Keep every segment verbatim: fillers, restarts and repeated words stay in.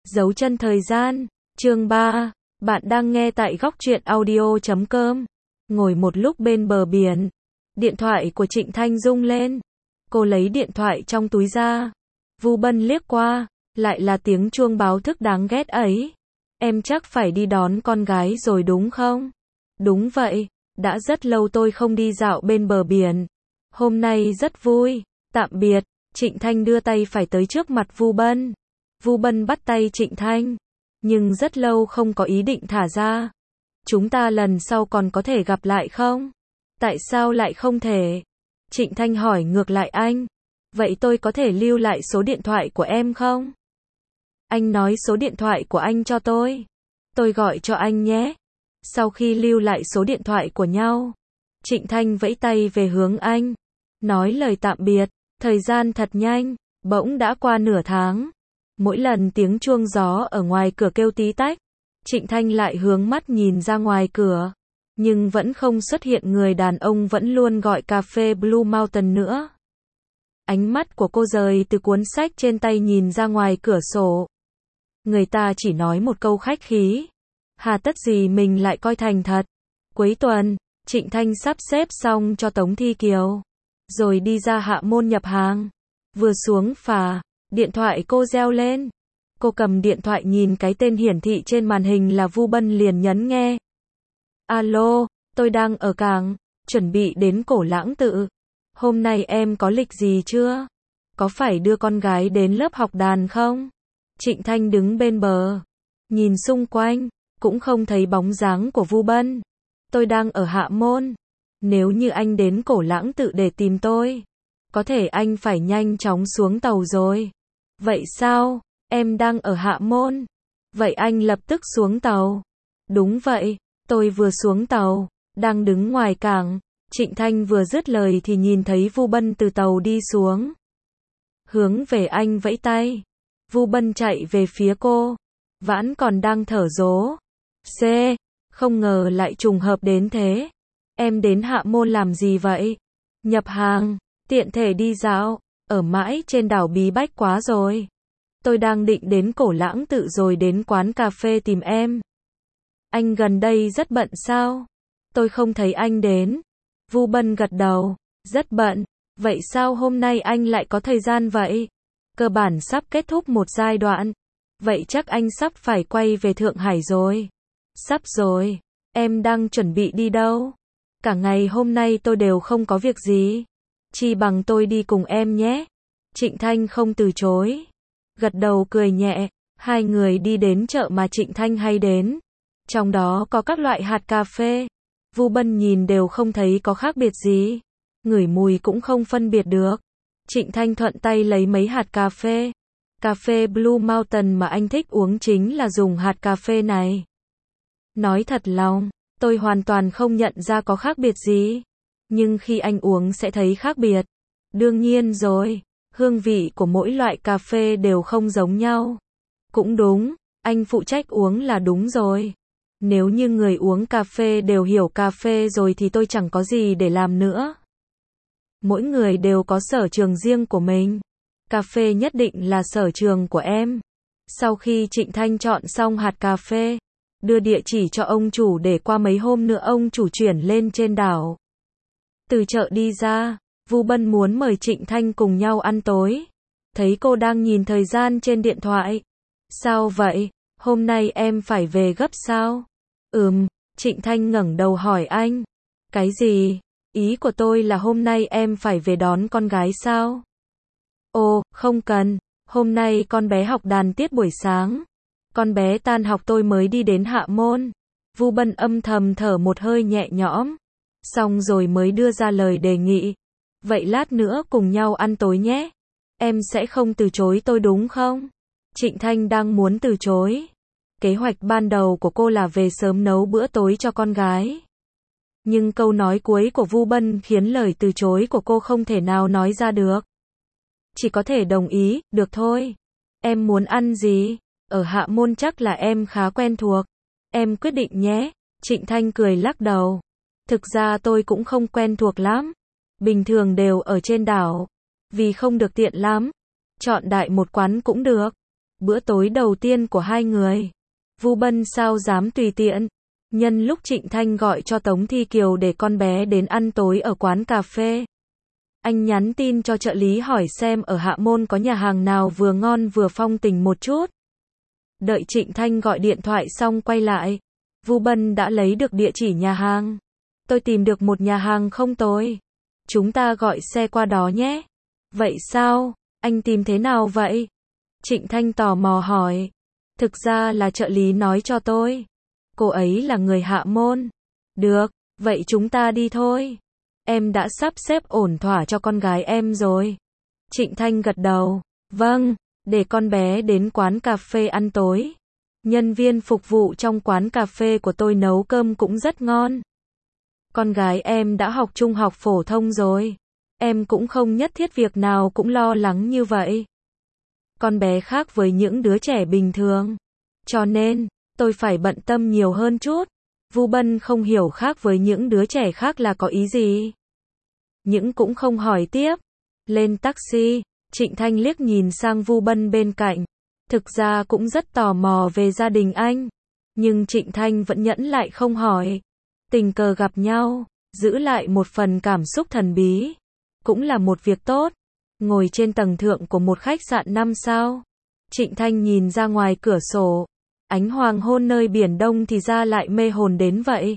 Dấu chân thời gian, chương ba. Bạn đang nghe tại góc truyện audio chấm com. Ngồi một lúc bên bờ biển, điện thoại của Trịnh Thanh rung lên. Cô lấy điện thoại trong túi ra. Vu Bân liếc qua, lại là tiếng chuông báo thức đáng ghét ấy. Em chắc phải đi đón con gái rồi đúng không? Đúng vậy, đã rất lâu tôi không đi dạo bên bờ biển. Hôm nay rất vui, tạm biệt. Trịnh Thanh đưa tay phải tới trước mặt Vu Bân. Vu Bân bắt tay Trịnh Thanh, nhưng rất lâu không có ý định thả ra. Chúng ta lần sau còn có thể gặp lại không? Tại sao lại không thể? Trịnh Thanh hỏi ngược lại anh. Vậy tôi có thể lưu lại số điện thoại của em không? Anh nói số điện thoại của anh cho tôi. Tôi gọi cho anh nhé. Sau khi lưu lại số điện thoại của nhau, Trịnh Thanh vẫy tay về hướng anh, nói lời tạm biệt. Thời gian thật nhanh, bỗng đã qua nửa tháng. Mỗi lần tiếng chuông gió ở ngoài cửa kêu tí tách, Trịnh Thanh lại hướng mắt nhìn ra ngoài cửa, nhưng vẫn không xuất hiện người đàn ông vẫn luôn gọi cà phê Blue Mountain nữa. Ánh mắt của cô rời từ cuốn sách trên tay nhìn ra ngoài cửa sổ. Người ta chỉ nói một câu khách khí, hà tất gì mình lại coi thành thật. Cuối tuần, Trịnh Thanh sắp xếp xong cho Tống Thi Kiều, rồi đi ra Hạ Môn nhập hàng. Vừa xuống phà, điện thoại cô reo lên. Cô cầm điện thoại nhìn cái tên hiển thị trên màn hình là Vu Bân liền nhấn nghe. Alo, tôi đang ở cảng, chuẩn bị đến Cổ Lãng Tự. Hôm nay em có lịch gì chưa? Có phải đưa con gái đến lớp học đàn không? Trịnh Thanh đứng bên bờ, nhìn xung quanh, cũng không thấy bóng dáng của Vu Bân. Tôi đang ở Hạ Môn. Nếu như anh đến Cổ Lãng Tự để tìm tôi, có thể anh phải nhanh chóng xuống tàu rồi. Vậy sao? Em đang ở Hạ Môn. Vậy anh lập tức xuống tàu. Đúng vậy, tôi vừa xuống tàu, đang đứng ngoài cảng. Trịnh Thanh vừa dứt lời thì nhìn thấy Vu Bân từ tàu đi xuống, hướng về anh vẫy tay. Vu Bân chạy về phía cô, vẫn còn đang thở dố. C, không ngờ lại trùng hợp đến thế. Em đến Hạ Môn làm gì vậy? Nhập hàng, tiện thể đi dạo, ở mãi trên đảo bí bách quá rồi. Tôi đang định đến Cổ Lãng Tự rồi đến quán cà phê tìm em. Anh gần đây rất bận sao? Tôi không thấy anh đến. Vu Bân gật đầu, rất bận. Vậy sao hôm nay anh lại có thời gian vậy? Cơ bản sắp kết thúc một giai đoạn. Vậy chắc anh sắp phải quay về Thượng Hải rồi. Sắp rồi. Em đang chuẩn bị đi đâu? Cả ngày hôm nay tôi đều không có việc gì. Chi bằng tôi đi cùng em nhé. Trịnh Thanh không từ chối, gật đầu cười nhẹ. Hai người đi đến chợ mà Trịnh Thanh hay đến. Trong đó có các loại hạt cà phê. Vu Bân nhìn đều không thấy có khác biệt gì. Ngửi mùi cũng không phân biệt được. Trịnh Thanh thuận tay lấy mấy hạt cà phê. Cà phê Blue Mountain mà anh thích uống chính là dùng hạt cà phê này. Nói thật lòng, tôi hoàn toàn không nhận ra có khác biệt gì. Nhưng khi anh uống sẽ thấy khác biệt. Đương nhiên rồi, hương vị của mỗi loại cà phê đều không giống nhau. Cũng đúng, anh phụ trách uống là đúng rồi. Nếu như người uống cà phê đều hiểu cà phê rồi thì tôi chẳng có gì để làm nữa. Mỗi người đều có sở trường riêng của mình. Cà phê nhất định là sở trường của em. Sau khi Trịnh Thanh chọn xong hạt cà phê, đưa địa chỉ cho ông chủ để qua mấy hôm nữa ông chủ chuyển lên trên đảo. Từ chợ đi ra, Vu Bân muốn mời Trịnh Thanh cùng nhau ăn tối. Thấy cô đang nhìn thời gian trên điện thoại. Sao vậy? Hôm nay em phải về gấp sao? Ừm, Trịnh Thanh ngẩng đầu hỏi anh. Cái gì? Ý của tôi là hôm nay em phải về đón con gái sao? Ồ, không cần. Hôm nay con bé học đàn tiết buổi sáng. Con bé tan học tôi mới đi đến Hạ Môn. Vu Bân âm thầm thở một hơi nhẹ nhõm. Xong rồi mới đưa ra lời đề nghị. Vậy lát nữa cùng nhau ăn tối nhé. Em sẽ không từ chối tôi đúng không? Trịnh Thanh đang muốn từ chối. Kế hoạch ban đầu của cô là về sớm nấu bữa tối cho con gái. Nhưng câu nói cuối của Vu Bân khiến lời từ chối của cô không thể nào nói ra được. Chỉ có thể đồng ý, được thôi. Em muốn ăn gì? Ở Hạ Môn chắc là em khá quen thuộc. Em quyết định nhé. Trịnh Thanh cười lắc đầu. Thực ra tôi cũng không quen thuộc lắm. Bình thường đều ở trên đảo. Vì không được tiện lắm. Chọn đại một quán cũng được. Bữa tối đầu tiên của hai người. Vu Bân sao dám tùy tiện. Nhân lúc Trịnh Thanh gọi cho Tống Thi Kiều để con bé đến ăn tối ở quán cà phê, anh nhắn tin cho trợ lý hỏi xem ở Hạ Môn có nhà hàng nào vừa ngon vừa phong tình một chút. Đợi Trịnh Thanh gọi điện thoại xong quay lại, Vu Bân đã lấy được địa chỉ nhà hàng. Tôi tìm được một nhà hàng không tồi. Chúng ta gọi xe qua đó nhé. Vậy sao? Anh tìm thế nào vậy? Trịnh Thanh tò mò hỏi. Thực ra là trợ lý nói cho tôi. Cô ấy là người Hạ Môn. Được, vậy chúng ta đi thôi. Em đã sắp xếp ổn thỏa cho con gái em rồi. Trịnh Thanh gật đầu. Vâng, để con bé đến quán cà phê ăn tối. Nhân viên phục vụ trong quán cà phê của tôi nấu cơm cũng rất ngon. Con gái em đã học trung học phổ thông rồi. Em cũng không nhất thiết việc nào cũng lo lắng như vậy. Con bé khác với những đứa trẻ bình thường. Cho nên, tôi phải bận tâm nhiều hơn chút. Vu Bân không hiểu khác với những đứa trẻ khác là có ý gì. Những cũng không hỏi tiếp. Lên taxi, Trịnh Thanh liếc nhìn sang Vu Bân bên cạnh. Thực ra cũng rất tò mò về gia đình anh. Nhưng Trịnh Thanh vẫn nhẫn lại không hỏi. Tình cờ gặp nhau, giữ lại một phần cảm xúc thần bí. Cũng là một việc tốt. Ngồi trên tầng thượng của một khách sạn năm sao. Trịnh Thanh nhìn ra ngoài cửa sổ. Ánh hoàng hôn nơi biển Đông thì ra lại mê hồn đến vậy.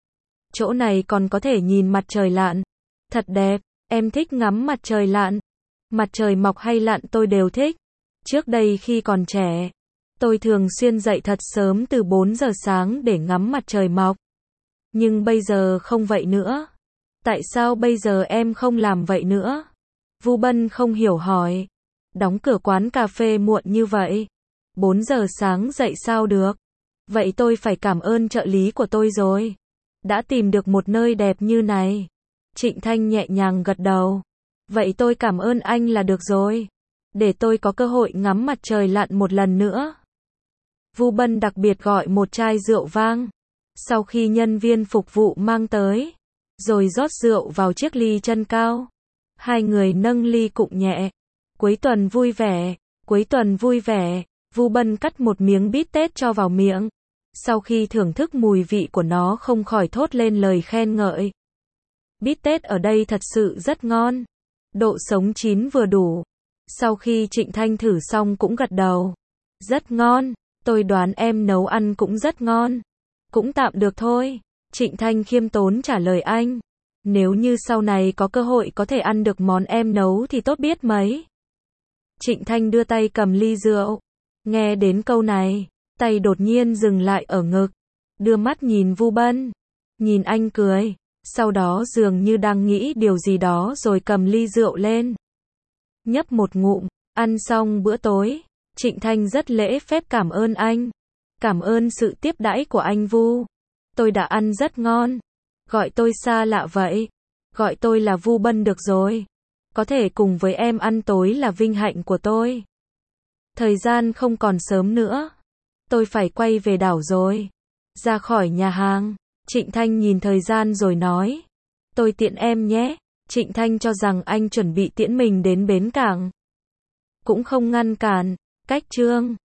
Chỗ này còn có thể nhìn mặt trời lặn. Thật đẹp, em thích ngắm mặt trời lặn. Mặt trời mọc hay lặn tôi đều thích. Trước đây khi còn trẻ, tôi thường xuyên dậy thật sớm từ bốn giờ sáng để ngắm mặt trời mọc. Nhưng bây giờ không vậy nữa. Tại sao bây giờ em không làm vậy nữa? Vu Bân không hiểu hỏi. Đóng cửa quán cà phê muộn như vậy. bốn giờ sáng dậy sao được? Vậy tôi phải cảm ơn trợ lý của tôi rồi. Đã tìm được một nơi đẹp như này. Trịnh Thanh nhẹ nhàng gật đầu. Vậy tôi cảm ơn anh là được rồi. Để tôi có cơ hội ngắm mặt trời lặn một lần nữa. Vu Bân đặc biệt gọi một chai rượu vang. Sau khi nhân viên phục vụ mang tới, rồi rót rượu vào chiếc ly chân cao. Hai người nâng ly cụng nhẹ. Cuối tuần vui vẻ, cuối tuần vui vẻ. Vu Bân cắt một miếng bít tết cho vào miệng. Sau khi thưởng thức mùi vị của nó không khỏi thốt lên lời khen ngợi. Bít tết ở đây thật sự rất ngon. Độ sống chín vừa đủ. Sau khi Trịnh Thanh thử xong cũng gật đầu. Rất ngon, tôi đoán em nấu ăn cũng rất ngon. Cũng tạm được thôi. Trịnh Thanh khiêm tốn trả lời anh. Nếu như sau này có cơ hội có thể ăn được món em nấu thì tốt biết mấy. Trịnh Thanh đưa tay cầm ly rượu. Nghe đến câu này, tay đột nhiên dừng lại ở ngực. Đưa mắt nhìn Vu Bân. Nhìn anh cười. Sau đó dường như đang nghĩ điều gì đó rồi cầm ly rượu lên. Nhấp một ngụm, ăn xong bữa tối. Trịnh Thanh rất lễ phép cảm ơn anh. Cảm ơn sự tiếp đãi của anh Vu. Tôi đã ăn rất ngon. Gọi tôi xa lạ vậy. Gọi tôi là Vu Bân được rồi. Có thể cùng với em ăn tối là vinh hạnh của tôi. Thời gian không còn sớm nữa. Tôi phải quay về đảo rồi. Ra khỏi nhà hàng, Trịnh Thanh nhìn thời gian rồi nói. Tôi tiện em nhé. Trịnh Thanh cho rằng anh chuẩn bị tiễn mình đến bến cảng. Cũng không ngăn cản. Cách chương